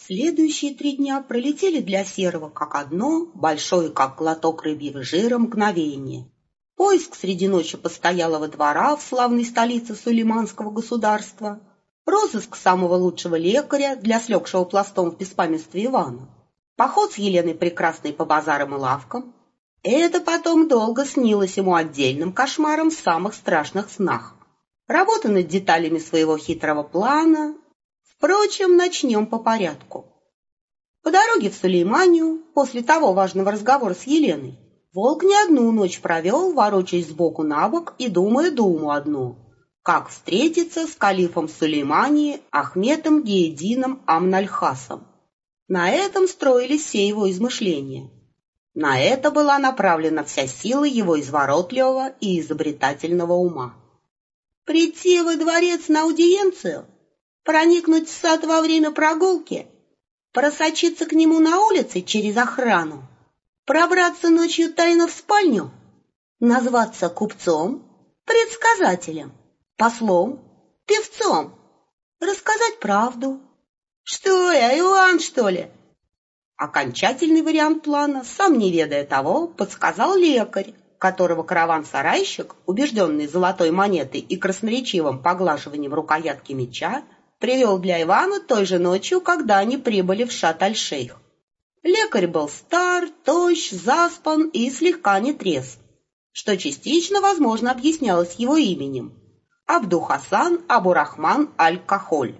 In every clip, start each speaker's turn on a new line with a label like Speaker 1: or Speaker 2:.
Speaker 1: Следующие 3 дня пролетели для Серого как одно, большое, как глоток рыбьего жира, мгновение. Поиск среди ночи постоялого двора в славной столице Сулейманского государства, розыск самого лучшего лекаря для слегшего пластом в беспамятстве Ивана, поход с Еленой Прекрасной по базарам и лавкам. Это потом долго снилось ему отдельным кошмаром в самых страшных снах. Работа над деталями своего хитрого плана. Впрочем, начнем по порядку. По дороге в Сулейманию, после того важного разговора с Еленой, Волк не одну ночь провел, ворочаясь сбоку на бок и думая думу одну, как встретиться с калифом Сулеймании Ахметом Гиедином Амнальхасом. На этом строились все его измышления. На это была направлена вся сила его изворотливого и изобретательного ума. Прийти во дворец на аудиенцию, проникнуть в сад во время прогулки, просочиться к нему на улице через охрану, пробраться ночью тайно в спальню, назваться купцом, предсказателем, послом, певцом, рассказать правду. Что я, Иван, что ли? Окончательный вариант плана, сам не ведая того, подсказал лекарь, которого караван-сарайщик, убежденный золотой монетой и красноречивым поглаживанием рукоятки меча, привел для Ивана той же ночью, когда они прибыли в Шат-аль-Шейх. Лекарь был стар, тощ, заспан и слегка нетрезв, что частично, возможно, объяснялось его именем – Абду-Хасан Абу-Рахман Аль-Кахоль.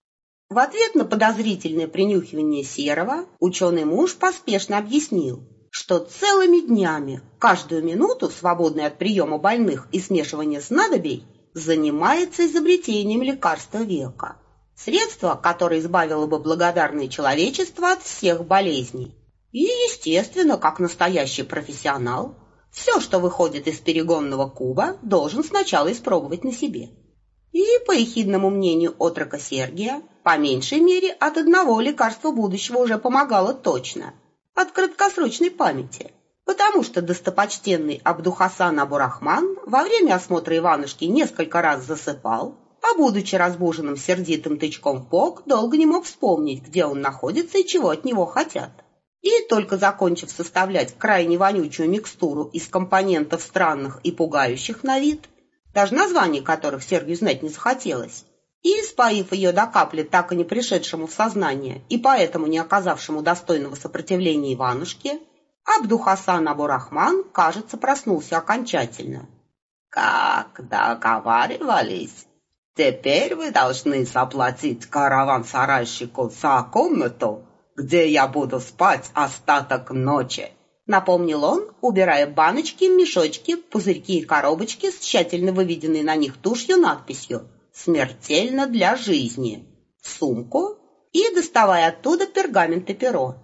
Speaker 1: В ответ на подозрительное принюхивание Серого ученый муж поспешно объяснил, что целыми днями, каждую минуту, свободной от приема больных и смешивания снадобий, занимается изобретением лекарства века. Средство, которое избавило бы благодарное человечество от всех болезней. И, естественно, как настоящий профессионал, все, что выходит из перегонного куба, должен сначала испробовать на себе. И, по ехидному мнению отрока Сергия, по меньшей мере от одного лекарства будущего уже помогало точно, от краткосрочной памяти, потому что достопочтенный Абду-Хасан Абу-Рахман во время осмотра Иванушки несколько раз засыпал, а, будучи разбуженным сердитым тычком в бок, долго не мог вспомнить, где он находится и чего от него хотят. И, только закончив составлять крайне вонючую микстуру из компонентов странных и пугающих на вид, даже названий которых Сергию знать не захотелось, и, споив ее до капли так и не пришедшему в сознание и поэтому не оказавшему достойного сопротивления Иванушке, Абду-Хасан Абу-Рахман, кажется, проснулся окончательно. «Как договаривались, теперь вы должны заплатить караван-сарайщику за комнату, где я буду спать остаток ночи», — напомнил он, убирая баночки, мешочки, пузырьки и коробочки с тщательно выведенной на них тушью надписью «Смертельно для жизни» в сумку и доставая оттуда пергамент и перо.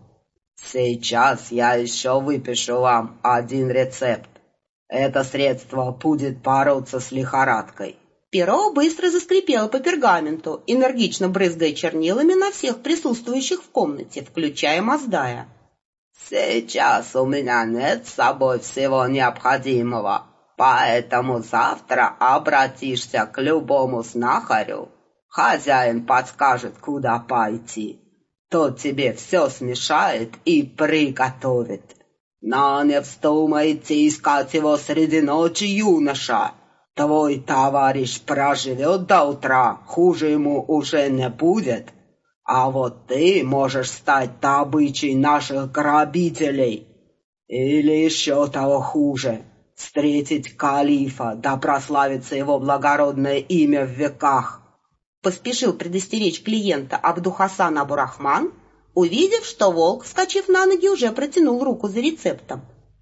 Speaker 1: «Сейчас я еще выпишу вам один рецепт. Это средство будет бороться с лихорадкой». Перо быстро заскрипело по пергаменту, энергично брызгая чернилами на всех присутствующих в комнате, включая Маздая. «Сейчас у меня нет с собой всего необходимого, поэтому завтра обратишься к любому знахарю. Хозяин подскажет, куда пойти. Тот тебе все смешает и приготовит. Но не вздумайте искать его среди ночи, юноша. Твой товарищ проживет до утра, хуже ему уже не будет. А вот ты можешь стать добычей наших грабителей. Или еще того хуже, встретить калифа, да прославится его благородное имя в веках». Поспешил предостеречь клиента Абду-Хасан Абу-Рахман, увидев, что волк, вскочив на ноги, уже протянул руку за рецептом.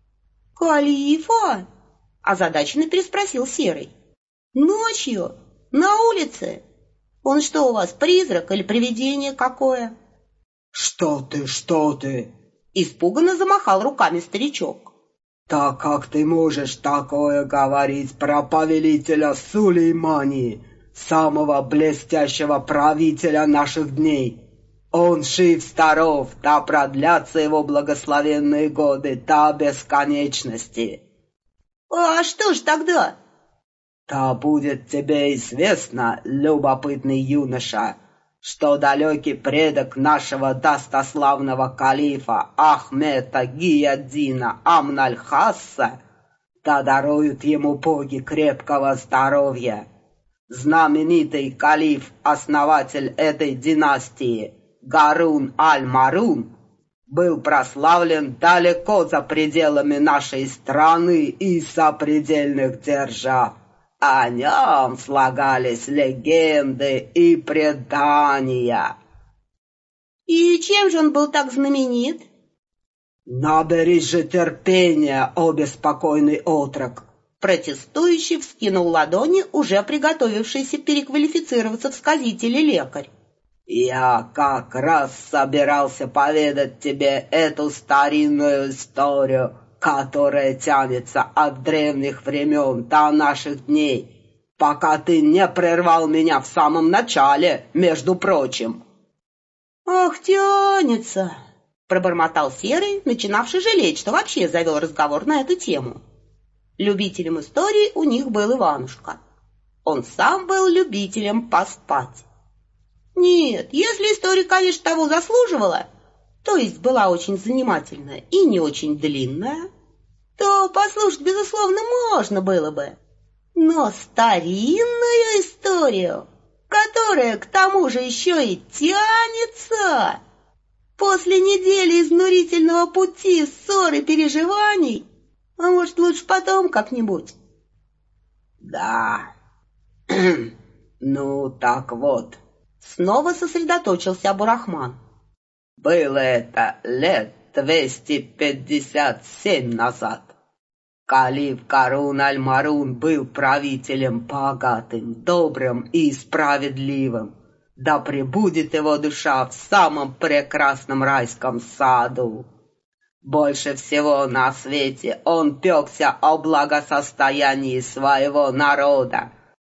Speaker 1: «Калифа?» — озадаченно переспросил Серый. «Ночью? На улице? Он что у вас, призрак или привидение какое?»
Speaker 2: Что ты?»
Speaker 1: — испуганно замахал руками старичок.
Speaker 2: «Так как ты можешь такое говорить про повелителя Сулеймании, самого блестящего правителя наших дней? Он жив-здоров, да продлятся его благословенные годы до бесконечности».
Speaker 1: «А что ж тогда?»
Speaker 2: «Да будет тебе известно, любопытный юноша, что далекий предок нашего достославного калифа Ахмета Гияддина Амналь-Хасса, да даруют ему боги крепкого здоровья, знаменитый калиф, основатель этой династии Гарун аль-Марун, был прославлен далеко за пределами нашей страны и сопредельных держав. О нем слагались легенды и предания.
Speaker 1: И чем же он был так знаменит?
Speaker 2: Наберись же терпения, о беспокойный отрок.
Speaker 1: Протестующий вскинул ладони, уже приготовившийся переквалифицироваться в сказителя лекарь.
Speaker 2: Я как раз собирался поведать тебе эту старинную историю, которая тянется от древних времен до наших дней, пока ты не прервал меня в самом начале, между прочим.
Speaker 1: «Ах, тянется!» — пробормотал Серый, начинавший жалеть, что вообще завел разговор на эту тему. Любителем истории у них был Иванушка. Он сам был любителем поспать. Нет, если история, конечно, того заслуживала, то есть была очень занимательная и не очень длинная, то послушать, безусловно, можно было бы. Но старинную историю, которая к тому же еще и тянется, после недели изнурительного пути, ссор и переживаний, а может, лучше потом как-нибудь?
Speaker 2: Да. Ну, так вот.
Speaker 1: Снова сосредоточился Абурахман.
Speaker 2: Было это лет 257 назад. Калиф Гарун аль-Марун был правителем богатым, добрым и справедливым. Да пребудет его душа в самом прекрасном райском саду. Больше всего на свете он пекся о благосостоянии своего народа,